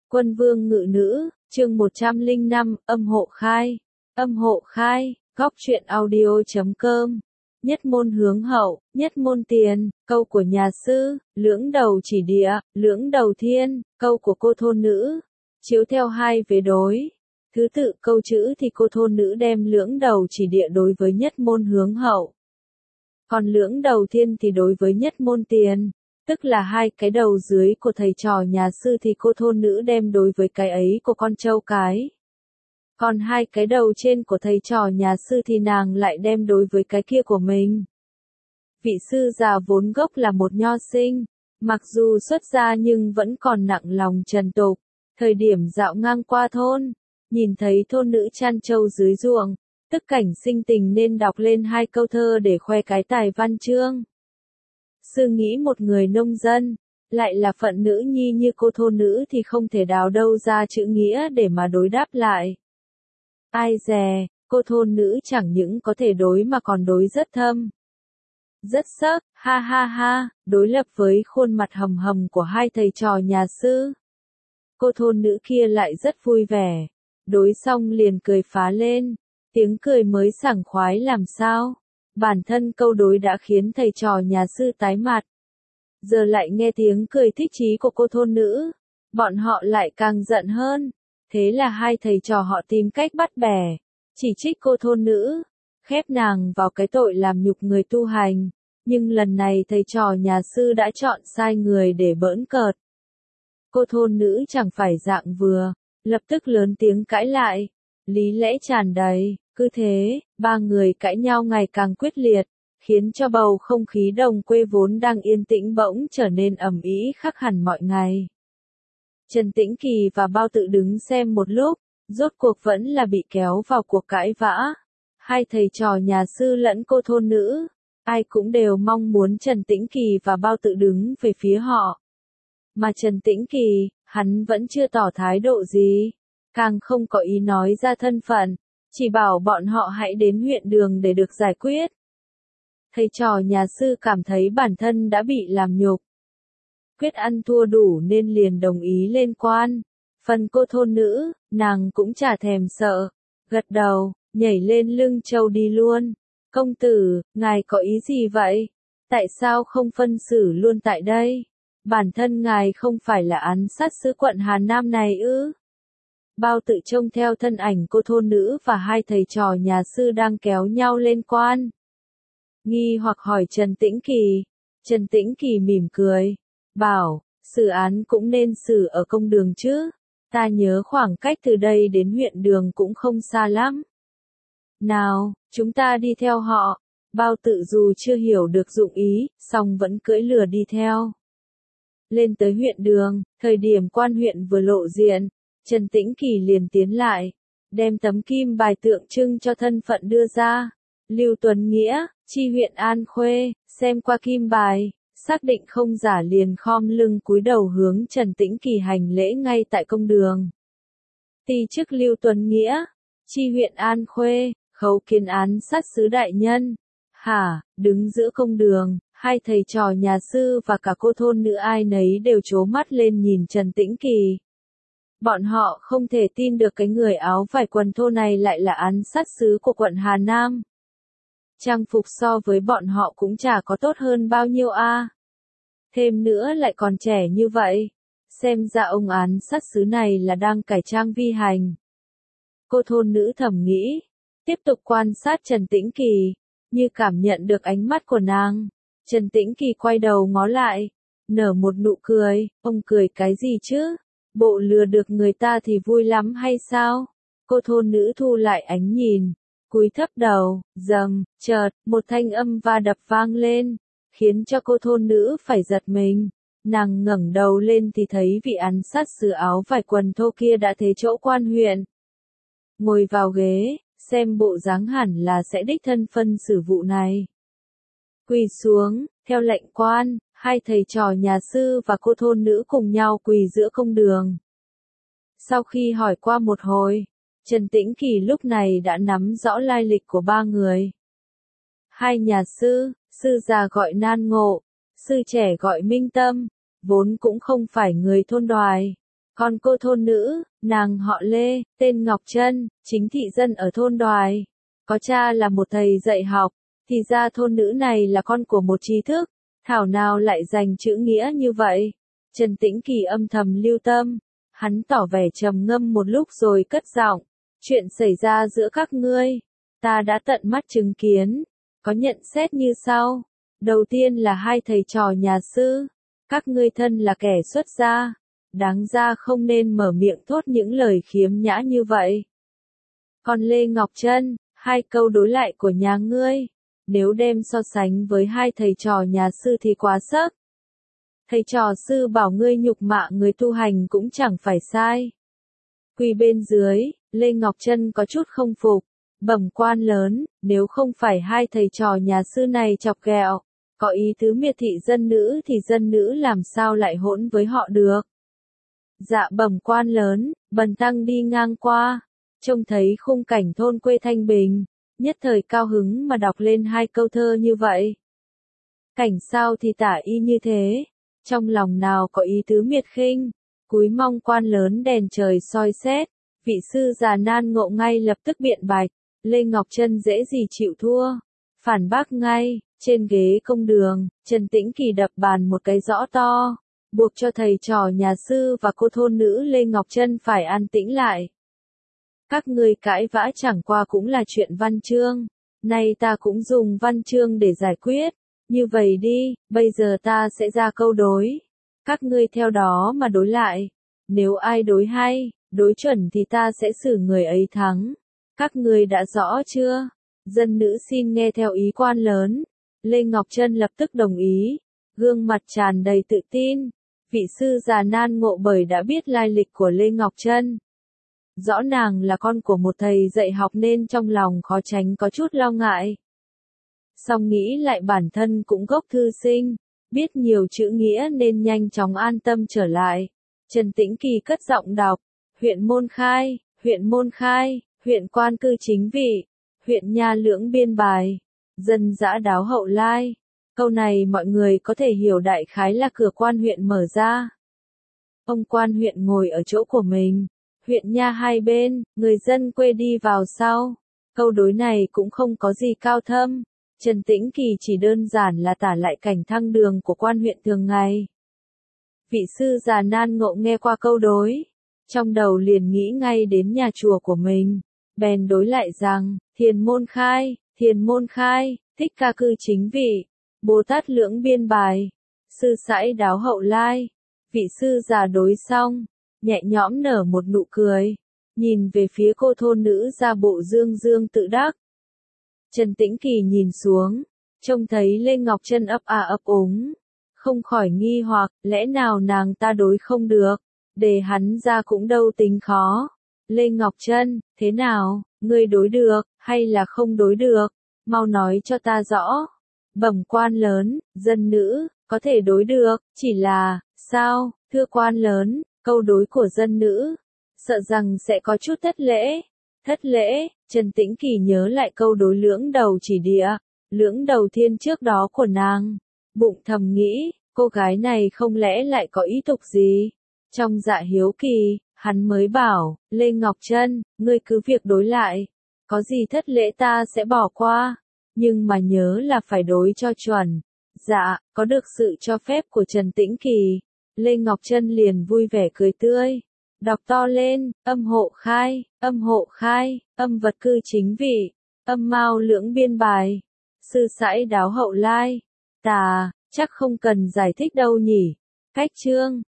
Quân vương ngự nữ, chương 105, âm hộ khai. Âm hộ khai, góc truyện audio.com. Nhất môn hướng hậu, nhất môn tiền, câu của nhà sư, lưỡng đầu chỉ địa, lưỡng đầu thiên, câu của cô thôn nữ. Chiếu theo hai vế đối. Thứ tự câu chữ thì cô thôn nữ đem lưỡng đầu chỉ địa đối với nhất môn hướng hậu. Còn lưỡng đầu thiên thì đối với nhất môn tiền. Tức là hai cái đầu dưới của thầy trò nhà sư thì cô thôn nữ đem đối với cái ấy của con trâu cái. Còn hai cái đầu trên của thầy trò nhà sư thì nàng lại đem đối với cái kia của mình. Vị sư già vốn gốc là một nho sinh, mặc dù xuất gia nhưng vẫn còn nặng lòng trần tục. Thời điểm dạo ngang qua thôn, nhìn thấy thôn nữ chăn trâu dưới ruộng, tức cảnh sinh tình nên đọc lên hai câu thơ để khoe cái tài văn chương. Sư nghĩ một người nông dân, lại là phận nữ nhi như cô thôn nữ thì không thể đào đâu ra chữ nghĩa để mà đối đáp lại. Ai dè, cô thôn nữ chẳng những có thể đối mà còn đối rất thâm. Rất sắc, ha ha ha, đối lập với khuôn mặt hầm hầm của hai thầy trò nhà sư. Cô thôn nữ kia lại rất vui vẻ, đối xong liền cười phá lên, tiếng cười mới sảng khoái làm sao. Bản thân câu đối đã khiến thầy trò nhà sư tái mặt. Giờ lại nghe tiếng cười thích chí của cô thôn nữ, bọn họ lại càng giận hơn. Thế là hai thầy trò họ tìm cách bắt bẻ, chỉ trích cô thôn nữ, khép nàng vào cái tội làm nhục người tu hành. Nhưng lần này thầy trò nhà sư đã chọn sai người để bỡn cợt. Cô thôn nữ chẳng phải dạng vừa, lập tức lớn tiếng cãi lại, lý lẽ tràn đầy. Cứ thế, ba người cãi nhau ngày càng quyết liệt, khiến cho bầu không khí đồng quê vốn đang yên tĩnh bỗng trở nên ầm ĩ khác hẳn mọi ngày. Trần Tĩnh Kỳ và Bao Tự đứng xem một lúc, rốt cuộc vẫn là bị kéo vào cuộc cãi vã. Hai thầy trò nhà sư lẫn cô thôn nữ, ai cũng đều mong muốn Trần Tĩnh Kỳ và Bao Tự đứng về phía họ. Mà Trần Tĩnh Kỳ, hắn vẫn chưa tỏ thái độ gì, càng không có ý nói ra thân phận. Chỉ bảo bọn họ hãy đến huyện đường để được giải quyết. Thầy trò nhà sư cảm thấy bản thân đã bị làm nhục. Quyết ăn thua đủ nên liền đồng ý lên quan. Phần cô thôn nữ, nàng cũng chả thèm sợ. Gật đầu, nhảy lên lưng trâu đi luôn. Công tử, ngài có ý gì vậy? Tại sao không phân xử luôn tại đây? Bản thân ngài không phải là án sát sứ quận Hà Nam này ư? Bao Tự trông theo thân ảnh cô thôn nữ và hai thầy trò nhà sư đang kéo nhau lên quan. Nghi hoặc hỏi Trần Tĩnh Kỳ. Trần Tĩnh Kỳ mỉm cười, bảo, xử án cũng nên xử ở công đường chứ. Ta nhớ khoảng cách từ đây đến huyện đường cũng không xa lắm. Nào, chúng ta đi theo họ. Bao Tự dù chưa hiểu được dụng ý, song vẫn cưỡi lừa đi theo. Lên tới huyện đường, thời điểm quan huyện vừa lộ diện. Trần Tĩnh Kỳ liền tiến lại, đem tấm kim bài tượng trưng cho thân phận đưa ra. Lưu Tuấn Nghĩa, chi huyện An Khuê, xem qua kim bài, xác định không giả liền khom lưng cúi đầu hướng Trần Tĩnh Kỳ hành lễ ngay tại công đường. Ti chức Lưu Tuấn Nghĩa, chi huyện An Khuê, khấu kiến án sát sứ đại nhân. Hả, đứng giữa công đường, hai thầy trò nhà sư và cả cô thôn nữ ai nấy đều trố mắt lên nhìn Trần Tĩnh Kỳ. Bọn họ không thể tin được cái người áo vải quần thô này lại là án sát sứ của quận Hà Nam. Trang phục so với bọn họ cũng chả có tốt hơn bao nhiêu a. Thêm nữa lại còn trẻ như vậy. Xem ra ông án sát sứ này là đang cải trang vi hành. Cô thôn nữ thầm nghĩ. Tiếp tục quan sát Trần Tĩnh Kỳ. Như cảm nhận được ánh mắt của nàng. Trần Tĩnh Kỳ quay đầu ngó lại. Nở một nụ cười. Ông cười cái gì chứ? Bộ lừa được người ta thì vui lắm hay sao? Cô thôn nữ thu lại ánh nhìn, cúi thấp đầu, rầm, chợt, một thanh âm va đập vang lên, khiến cho cô thôn nữ phải giật mình. Nàng ngẩng đầu lên thì thấy vị án sát sứ áo vải quần thô kia đã thế chỗ quan huyện. Ngồi vào ghế, xem bộ dáng hẳn là sẽ đích thân phân xử vụ này. Quỳ xuống, theo lệnh quan. Hai thầy trò nhà sư và cô thôn nữ cùng nhau quỳ giữa công đường. Sau khi hỏi qua một hồi, Trần Tĩnh Kỳ lúc này đã nắm rõ lai lịch của ba người. Hai nhà sư, sư già gọi Nan Ngộ, sư trẻ gọi Minh Tâm, vốn cũng không phải người thôn Đoài. Còn cô thôn nữ, nàng họ Lê, tên Ngọc Trân, chính thị dân ở thôn Đoài. Có cha là một thầy dạy học, thì ra thôn nữ này là con của một trí thức. Thảo nào lại dành chữ nghĩa như vậy. Trần Tĩnh Kỳ âm thầm lưu tâm. Hắn tỏ vẻ trầm ngâm một lúc rồi cất giọng. Chuyện xảy ra giữa các ngươi, ta đã tận mắt chứng kiến. Có nhận xét như sau. Đầu tiên là hai thầy trò nhà sư. Các ngươi thân là kẻ xuất gia. Đáng ra không nên mở miệng thốt những lời khiếm nhã như vậy. Còn Lê Ngọc Trân, hai câu đối lại của nhà ngươi. Nếu đem so sánh với hai thầy trò nhà sư thì quá sức. Thầy trò sư bảo ngươi nhục mạ người tu hành cũng chẳng phải sai. Quỳ bên dưới, Lê Ngọc Trân có chút không phục. Bẩm quan lớn, nếu không phải hai thầy trò nhà sư này chọc ghẹo, có ý tứ miệt thị dân nữ thì dân nữ làm sao lại hỗn với họ được. Dạ bẩm quan lớn, bần tăng đi ngang qua, trông thấy khung cảnh thôn quê thanh bình, nhất thời cao hứng mà đọc lên hai câu thơ như vậy. Cảnh sao thì tả y như thế, trong lòng nào có ý tứ miệt khinh, cúi mong quan lớn đèn trời soi xét, vị sư già nan ngộ ngay lập tức biện bạch, Lê Ngọc Trân dễ gì chịu thua, phản bác ngay, trên ghế công đường, Trần Tĩnh Kỳ đập bàn một cái rõ to, buộc cho thầy trò nhà sư và cô thôn nữ Lê Ngọc Trân phải an tĩnh lại. Các ngươi cãi vã chẳng qua cũng là chuyện văn chương, nay ta cũng dùng văn chương để giải quyết, như vậy đi, bây giờ ta sẽ ra câu đối. Các ngươi theo đó mà đối lại, nếu ai đối hay, đối chuẩn thì ta sẽ xử người ấy thắng. Các ngươi đã rõ chưa? Dân nữ xin nghe theo ý quan lớn. Lê Ngọc Trân lập tức đồng ý, gương mặt tràn đầy tự tin. Vị sư già nan ngộ bởi đã biết lai lịch của Lê Ngọc Trân. Rõ nàng là con của một thầy dạy học nên trong lòng khó tránh có chút lo ngại. Song nghĩ lại bản thân cũng gốc thư sinh, biết nhiều chữ nghĩa nên nhanh chóng an tâm trở lại. Trần Tĩnh Kỳ cất giọng đọc, huyện Môn Khai, huyện Môn Khai, huyện Quan Cư Chính Vị, huyện Nha Lưỡng Biên Bài, dân dã Đáo Hậu Lai. Câu này mọi người có thể hiểu đại khái là cửa quan huyện mở ra. Ông quan huyện ngồi ở chỗ của mình, huyện nha hai bên, người dân quê đi vào sau. Câu đối này cũng không có gì cao thâm. Trần Tĩnh Kỳ chỉ đơn giản là tả lại cảnh thăng đường của quan huyện thường ngày. Vị sư già nan ngộ nghe qua câu đối, trong đầu liền nghĩ ngay đến nhà chùa của mình, bèn đối lại rằng, Thiền Môn Khai, Thích Ca Cư Chính Vị, Bồ Tát Lưỡng Biên Bài, Sư Sãi Đáo Hậu Lai. Vị sư già đối xong, nhẹ nhõm nở một nụ cười, nhìn về phía cô thôn nữ ra bộ dương dương tự đắc. Trần Tĩnh Kỳ nhìn xuống, trông thấy Lê Ngọc Trân ấp à ấp úng, không khỏi nghi hoặc, lẽ nào nàng ta đối không được, để hắn ra cũng đâu tính khó. Lê Ngọc Trân, thế nào, ngươi đối được, hay là không đối được, mau nói cho ta rõ. Bẩm quan lớn, dân nữ, có thể đối được, chỉ là, sao, thưa quan lớn, câu đối của dân nữ, sợ rằng sẽ có chút thất lễ. Thất lễ, Trần Tĩnh Kỳ nhớ lại câu đối lưỡng đầu chỉ địa, lưỡng đầu thiên trước đó của nàng. Bụng thầm nghĩ, cô gái này không lẽ lại có ý tục gì? Trong dạ hiếu kỳ, hắn mới bảo, Lê Ngọc Trân, ngươi cứ việc đối lại. Có gì thất lễ ta sẽ bỏ qua. Nhưng mà nhớ là phải đối cho chuẩn. Dạ, có được sự cho phép của Trần Tĩnh Kỳ. Lê Ngọc Trân liền vui vẻ cười tươi. Đọc to lên, âm hộ khai, âm vật cư chính vị, âm mao lưỡng biên bài, sư sãi đáo hậu lai. Chắc không cần giải thích đâu nhỉ. Cách chương.